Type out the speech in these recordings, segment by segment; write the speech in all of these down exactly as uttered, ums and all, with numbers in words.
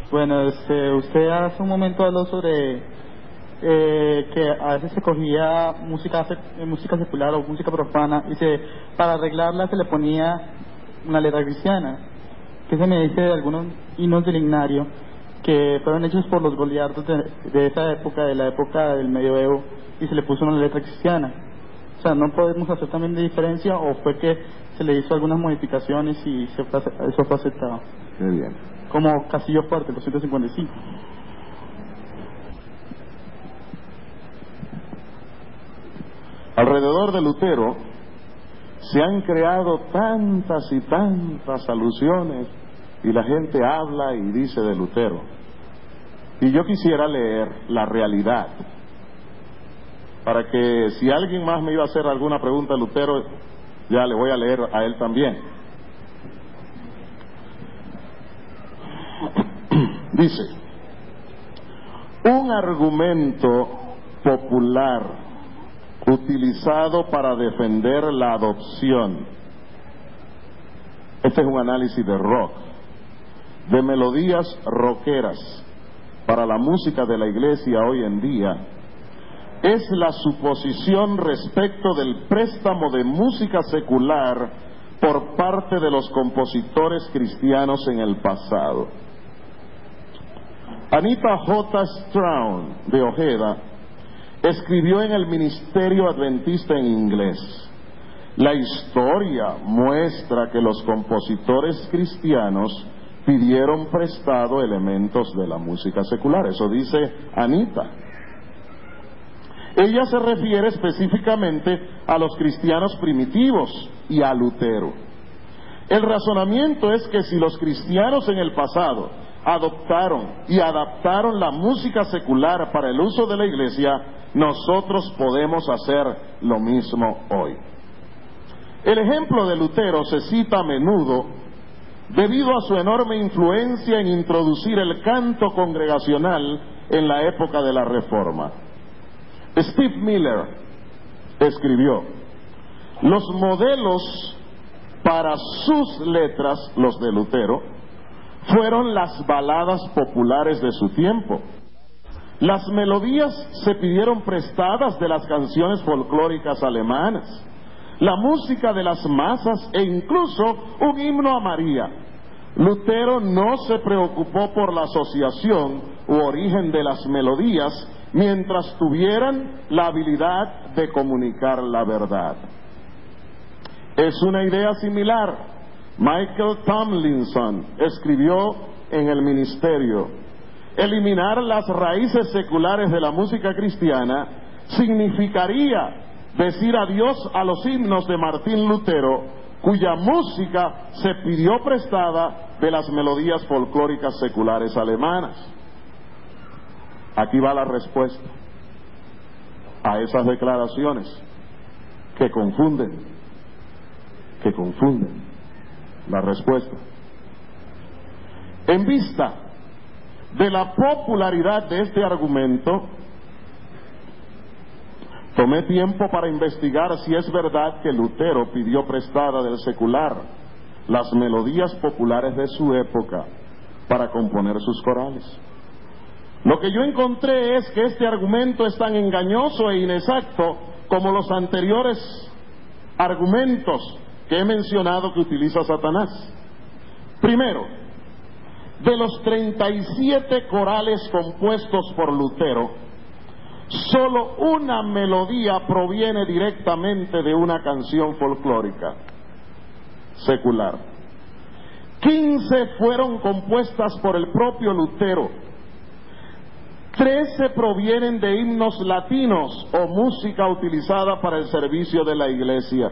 Bueno, este, usted hace un momento habló sobre eh, que a veces se cogía música sec- música secular o música profana y se para arreglarla se le ponía una letra cristiana. ¿Qué se me dice de algunos himnos del Ignario que fueron hechos por los goliardos de, de esa época, de la época del medioevo, y se le puso una letra cristiana? O sea, ¿no podemos hacer también de diferencia o fue que se le hizo algunas modificaciones y se fue, eso fue aceptado? Muy bien. Como Castillo Fuerte, doscientos cincuenta y cinco. Alrededor de Lutero se han creado tantas y tantas alusiones y la gente habla y dice de Lutero. Y yo quisiera leer la realidad para que si alguien más me iba a hacer alguna pregunta de Lutero, ya le voy a leer a él también. Dice: un argumento popular utilizado para defender la adopción. Este es un análisis de rock, de melodías rockeras para la música de la iglesia hoy en día. Es la suposición respecto del préstamo de música secular por parte de los compositores cristianos en el pasado. Anita J. Strawn de Ojeda escribió en el Ministerio Adventista en inglés: la historia muestra que los compositores cristianos pidieron prestado elementos de la música secular. Eso dice Anita. Ella se refiere específicamente a los cristianos primitivos y a Lutero. El razonamiento es que si los cristianos en el pasado adoptaron y adaptaron la música secular para el uso de la iglesia, nosotros podemos hacer lo mismo hoy. El ejemplo de Lutero se cita a menudo debido a su enorme influencia en introducir el canto congregacional en la época de la Reforma. Steve Miller escribió: los modelos para sus letras, los de Lutero, fueron las baladas populares de su tiempo. Las melodías se pidieron prestadas de las canciones folclóricas alemanas, la música de las masas e incluso un himno a María. Lutero no se preocupó por la asociación u origen de las melodías mientras tuvieran la habilidad de comunicar la verdad. Es una idea similar. Michael Tomlinson escribió en el Ministerio: eliminar las raíces seculares de la música cristiana significaría decir adiós a los himnos de Martín Lutero, cuya música se pidió prestada de las melodías folclóricas seculares alemanas. Aquí va la respuesta a esas declaraciones que confunden, que confunden. La respuesta: en vista de la popularidad de este argumento, tomé tiempo para investigar si es verdad que Lutero pidió prestada del secular las melodías populares de su época para componer sus corales. Lo que yo encontré es que este argumento es tan engañoso e inexacto como los anteriores argumentos que he mencionado que utiliza Satanás. Primero, de los treinta y siete corales compuestos por Lutero, solo una melodía proviene directamente de una canción folclórica secular. quince fueron compuestas por el propio Lutero. trece provienen de himnos latinos o música utilizada para el servicio de la iglesia.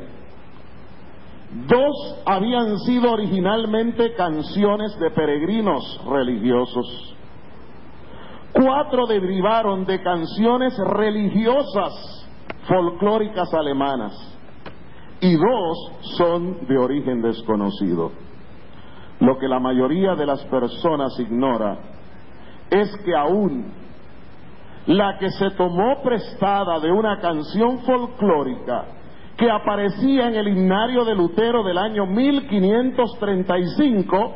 Dos habían sido originalmente canciones de peregrinos religiosos. Cuatro derivaron de canciones religiosas folclóricas alemanas. Y dos son de origen desconocido. Lo que la mayoría de las personas ignora es que aún la que se tomó prestada de una canción folclórica que aparecía en el himnario de Lutero del año mil quinientos treinta y cinco,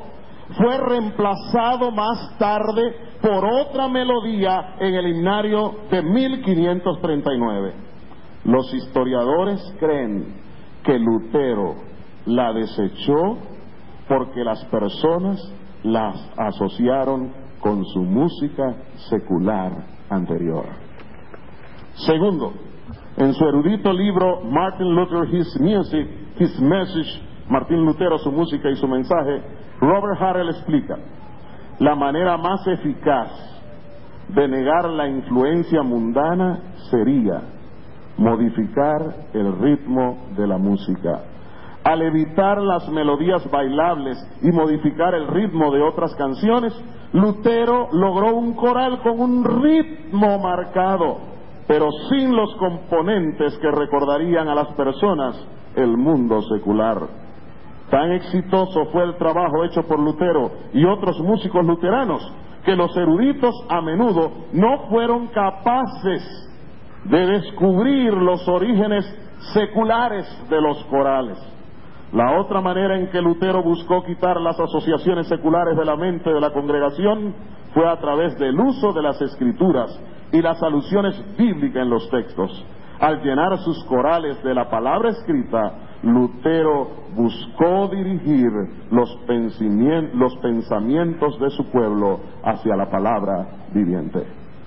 fue reemplazado más tarde por otra melodía en el himnario de mil quinientos treinta y nueve. Los historiadores creen que Lutero la desechó porque las personas las asociaron con su música secular anterior. Segundo, en su erudito libro Martin Luther, His Music, His Message, Martín Lutero, su música y su mensaje, Robert Harrell explica: la manera más eficaz de negar la influencia mundana sería modificar el ritmo de la música. Al evitar las melodías bailables y modificar el ritmo de otras canciones, Lutero logró un coral con un ritmo marcado, pero sin los componentes que recordarían a las personas el mundo secular. Tan exitoso fue el trabajo hecho por Lutero y otros músicos luteranos que los eruditos a menudo no fueron capaces de descubrir los orígenes seculares de los corales. La otra manera en que Lutero buscó quitar las asociaciones seculares de la mente de la congregación fue a través del uso de las escrituras y las alusiones bíblicas en los textos. Al llenar sus corales de la palabra escrita, Lutero buscó dirigir los pensamientos, los pensamientos de su pueblo hacia la palabra viviente.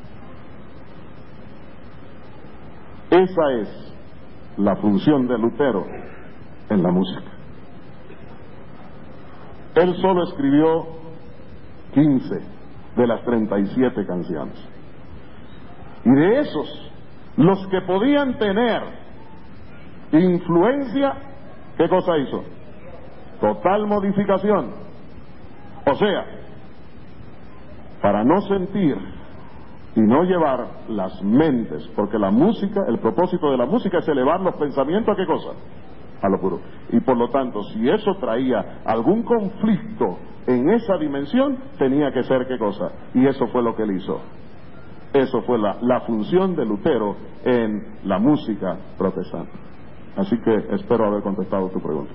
Esa es la función de Lutero en la música. Él solo escribió quince de las treinta y siete canciones. Y de esos, los que podían tener influencia, ¿qué cosa hizo? Total modificación. O sea, para no sentir y no llevar las mentes, porque la música, el propósito de la música es elevar los pensamientos, ¿a qué cosa? A lo puro. Y por lo tanto, si eso traía algún conflicto en esa dimensión, tenía que ser ¿qué cosa? Y eso fue lo que él hizo. Eso fue la, la función de Lutero en la música protestante. Así que espero haber contestado tu pregunta.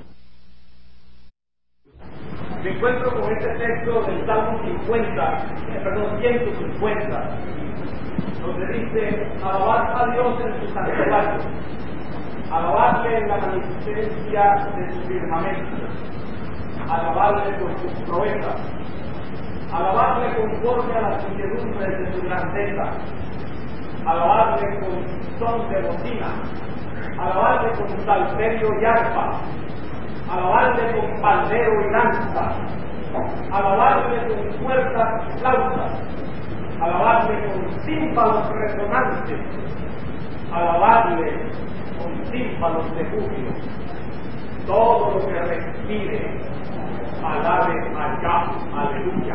Me encuentro con este texto del Salmo cincuenta, eh, perdón, ciento cincuenta, donde dice: alabad a Dios en su santuario, alabadle en la magnificencia de su firmamento, alabadle por sus proezas, alabadle conforme a las muchedumbres de su grandeza, alabadle con son de bocina, alabadle con salterio y arpa, alabadle con pandero y lanza, alabadle con fuertes flautas, alabadle con címbalos resonantes, alabadle con címbalos de júbilo. Todo lo que respire, alabe a Yahweh. Aleluya.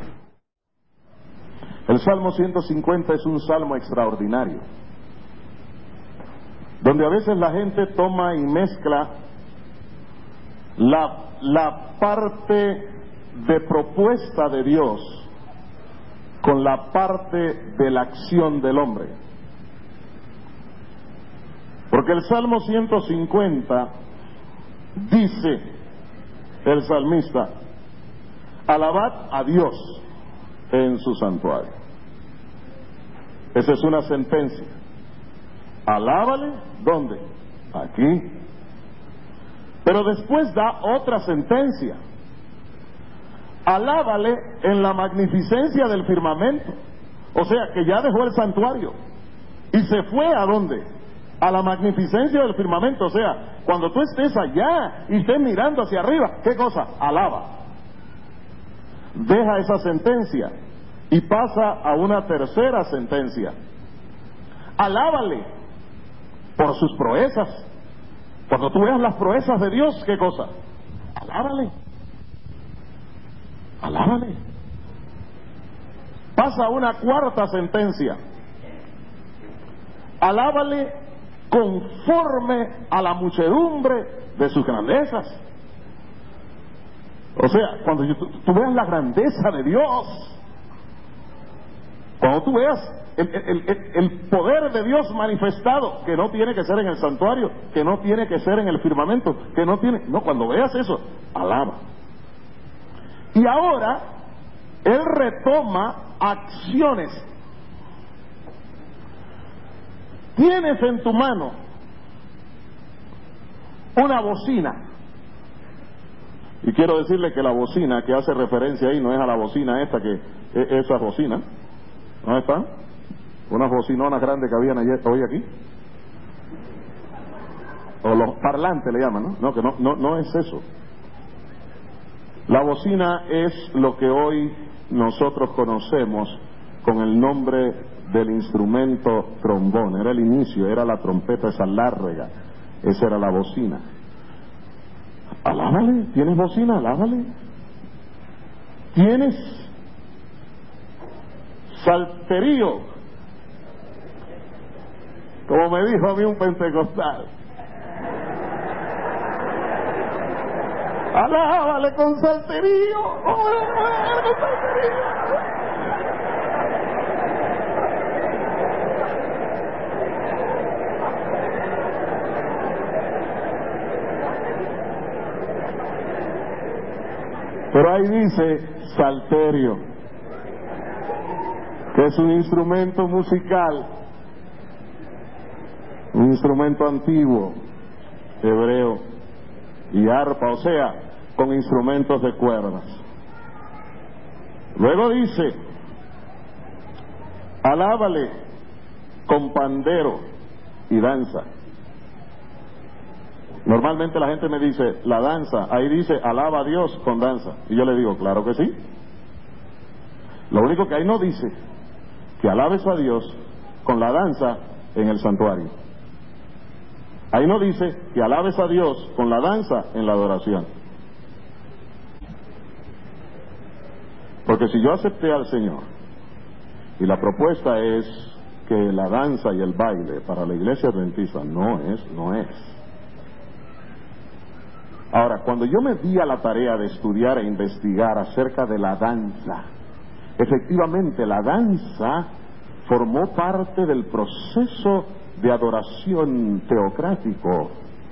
El Salmo ciento cincuenta es un salmo extraordinario, donde a veces la gente toma y mezcla la, la parte de propuesta de Dios con la parte de la acción del hombre. Porque el Salmo ciento cincuenta dice el salmista: alabad a Dios en su santuario. Esa es una sentencia. Alábale, ¿dónde? Aquí. Pero después da otra sentencia: alábale en la magnificencia del firmamento. O sea, que ya dejó el santuario y se fue ¿a dónde? A la magnificencia del firmamento. O sea, cuando tú estés allá y estés mirando hacia arriba, ¿qué cosa? Alaba. Deja esa sentencia y pasa a una tercera sentencia: alábale por sus proezas. Cuando tú veas las proezas de Dios, ¿qué cosa? Alábale. Alábale. Pasa a una cuarta sentencia: alábale conforme a la muchedumbre de sus grandezas. O sea, cuando tú, tú veas la grandeza de Dios, cuando tú veas el, el, el, el poder de Dios manifestado, que no tiene que ser en el santuario, que no tiene que ser en el firmamento, que no tiene, no, cuando veas eso, alaba. Y ahora él retoma acciones. Tienes en tu mano una bocina. Y quiero decirle que la bocina que hace referencia ahí no es a la bocina esta, que esa bocina, ¿dónde están? Unas bocinonas grandes que habían ayer, hoy aquí. O los parlantes le llaman, ¿no? No, que no, no, no es eso. La bocina es lo que hoy nosotros conocemos con el nombre del instrumento trombón. Era el inicio, era la trompeta esa larga, esa era la bocina. Alábale, ¿tienes bocina? Alábale. ¿Tienes salterío? Como me dijo a mí un pentecostal. Alábale con salterío. Oh, con salterío. Pero ahí dice salterio, que es un instrumento musical, un instrumento antiguo, hebreo, y arpa, o sea, con instrumentos de cuerdas. Luego dice, alábale con pandero y danza. Normalmente la gente me dice, la danza, ahí dice, alaba a Dios con danza. Y yo le digo, claro que sí. Lo único que ahí no dice, que alabes a Dios con la danza en el santuario. Ahí no dice que alabes a Dios con la danza en la adoración. Porque si yo acepté al Señor, y la propuesta es que la danza y el baile para la iglesia adventista no es, no es. Ahora, cuando yo me di a la tarea de estudiar e investigar acerca de la danza, efectivamente la danza formó parte del proceso de adoración teocrático.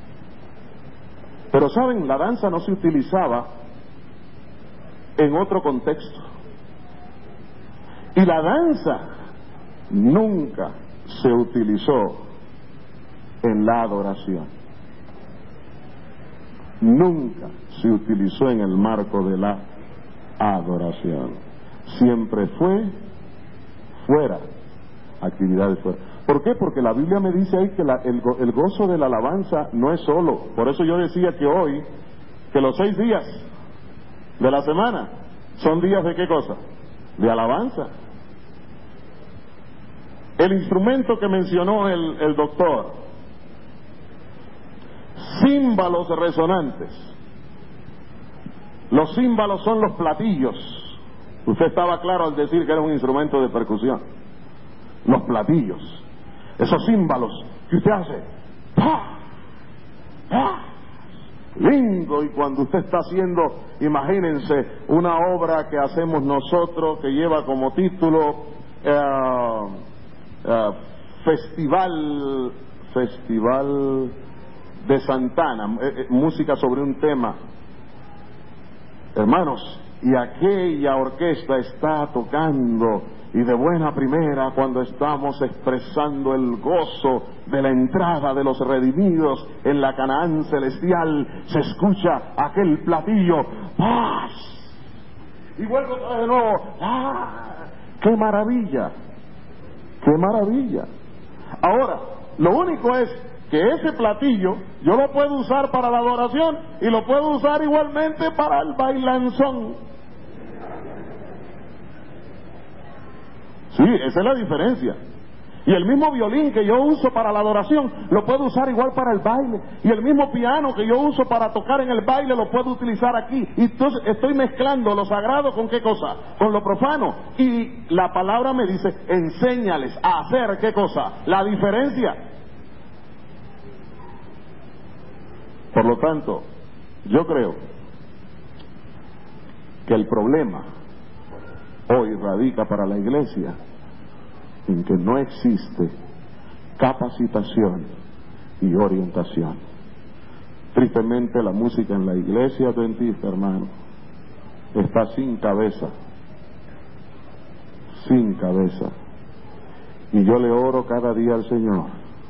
Pero saben, la danza no se utilizaba en otro contexto. Y la danza nunca se utilizó en la adoración. Nunca se utilizó en el marco de la adoración. Siempre fue fuera, actividades fuera. ¿Por qué? Porque la Biblia me dice ahí que la, el, el gozo de la alabanza no es solo. Por eso yo decía que hoy, que los seis días de la semana son días de qué cosa? De alabanza. El instrumento que mencionó el, el doctor, címbalos resonantes. Los címbalos son los platillos. Usted estaba claro al decir que era un instrumento de percusión. Los platillos, esos címbalos que usted hace, ¡pah! ¡pah! Lindo. Y cuando usted está haciendo, imagínense, una obra que hacemos nosotros que lleva como título eh, eh, Festival Festival de Santana, eh, eh, música sobre un tema, hermanos, y aquella orquesta está tocando, y de buena primera, cuando estamos expresando el gozo de la entrada de los redimidos en la Canaán celestial, se escucha aquel platillo, ¡paz! Y vuelvo otra vez de nuevo, ¡ah! ¡Qué maravilla! ¡Qué maravilla! Ahora, lo único es que ese platillo yo lo puedo usar para la adoración y lo puedo usar igualmente para el bailanzón. Sí, esa es la diferencia. Y el mismo violín que yo uso para la adoración lo puedo usar igual para el baile. Y el mismo piano que yo uso para tocar en el baile lo puedo utilizar aquí. Y entonces estoy mezclando lo sagrado con qué cosa, con lo profano. Y la palabra me dice, enséñales a hacer qué cosa, la diferencia. Por lo tanto, yo creo que el problema hoy radica para la iglesia en que no existe capacitación y orientación. Tristemente la música en la iglesia adventista, hermano, está sin cabeza, sin cabeza. Y yo le oro cada día al Señor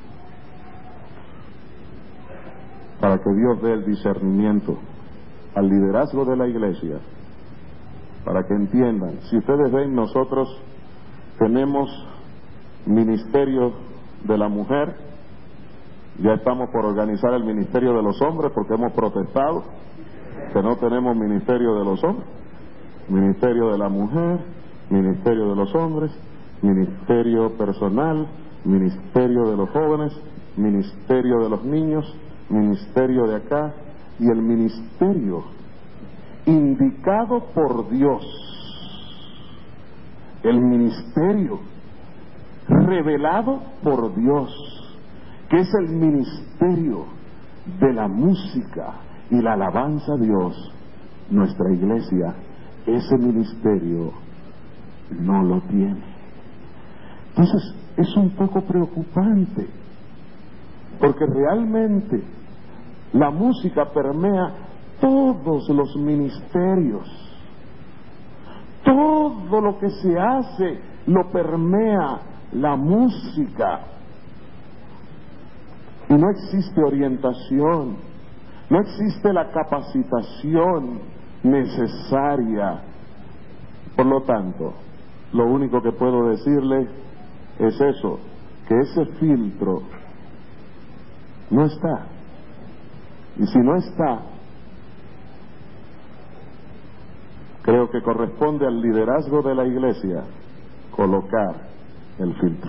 para que Dios dé el discernimiento al liderazgo de la iglesia, para que entiendan. Si ustedes ven, nosotros tenemos ministerio de la mujer, ya estamos por organizar el ministerio de los hombres porque hemos protestado que no tenemos ministerio de los hombres. Ministerio de la mujer, ministerio de los hombres, ministerio personal, ministerio de los jóvenes, ministerio de los niños, ministerio de acá, y el ministerio indicado por Dios, el ministerio revelado por Dios, que es el ministerio de la música y la alabanza a Dios. Nuestra iglesia ese ministerio no lo tiene. Entonces es un poco preocupante, porque realmente la música permea todos los ministerios. Todo lo que se hace lo permea la música. Y no existe orientación, no existe la capacitación necesaria. Por lo tanto, lo único que puedo decirle es eso, que ese filtro no está. Y si no está, creo que corresponde al liderazgo de la iglesia colocar el filtro.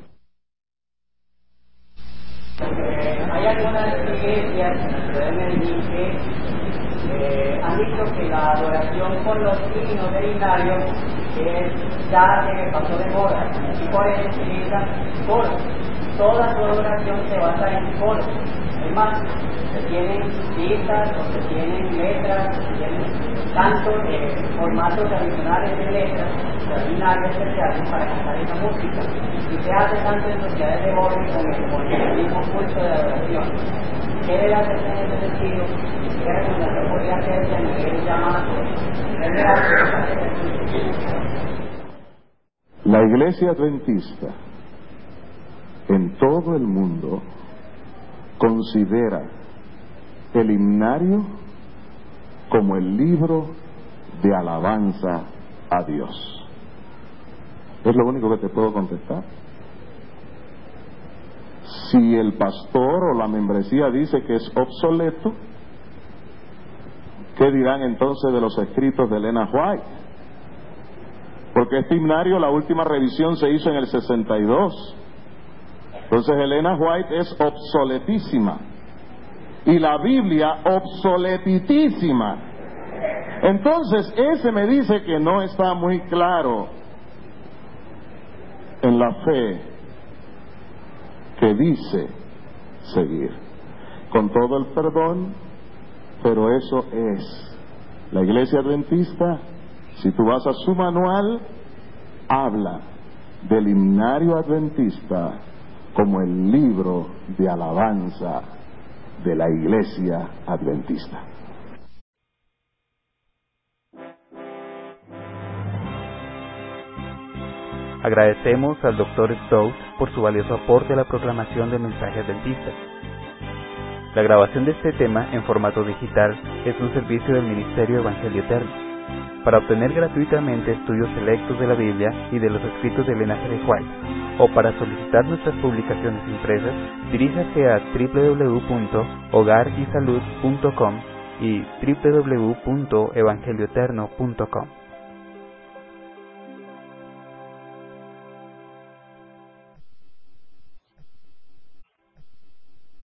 Eh, hay algunas iglesias en la ciudad de Medellín que eh, han dicho que la adoración con los himnos del himnario es ya que pasó de moda, y por eso se utilizan coros. Toda su adoración se basa en coros. Además, se tienen pistas, o se tienen letras, o se tienen tantos eh, formatos tradicionales de letras, extraordinarios que se hacen para cantar esa música. Y se hace tanto en sociedades de jóvenes con el, con el mismo culto de adoración. ¿Qué debe hacerse en ese sentido? ¿Qué recomendación podría hacerse a nivel llamado? La iglesia adventista en todo el mundo considera el himnario como el libro de alabanza a Dios. Es lo único que te puedo contestar. Si el pastor o la membresía dice que es obsoleto, ¿qué dirán entonces de los escritos de Elena White? Porque este himnario, la última revisión se hizo en el sesenta y dos. Entonces Elena White es obsoletísima y la Biblia obsoletitísima. Entonces ese me dice que no está muy claro en la fe que dice seguir, con todo el perdón, pero eso es la iglesia adventista. Si tú vas a su manual, habla del himnario adventista como el libro de alabanza de la iglesia adventista. Agradecemos al doctor Stokes por su valioso aporte a la proclamación del mensaje adventista. La grabación de este tema en formato digital es un servicio del Ministerio Evangelio Eterno. Para obtener gratuitamente estudios selectos de la Biblia y de los escritos de Elena G. White, o para solicitar nuestras publicaciones impresas, diríjase a doble u doble u doble u punto hogar y salud punto com y doble u doble u doble u punto evangelio eterno punto com.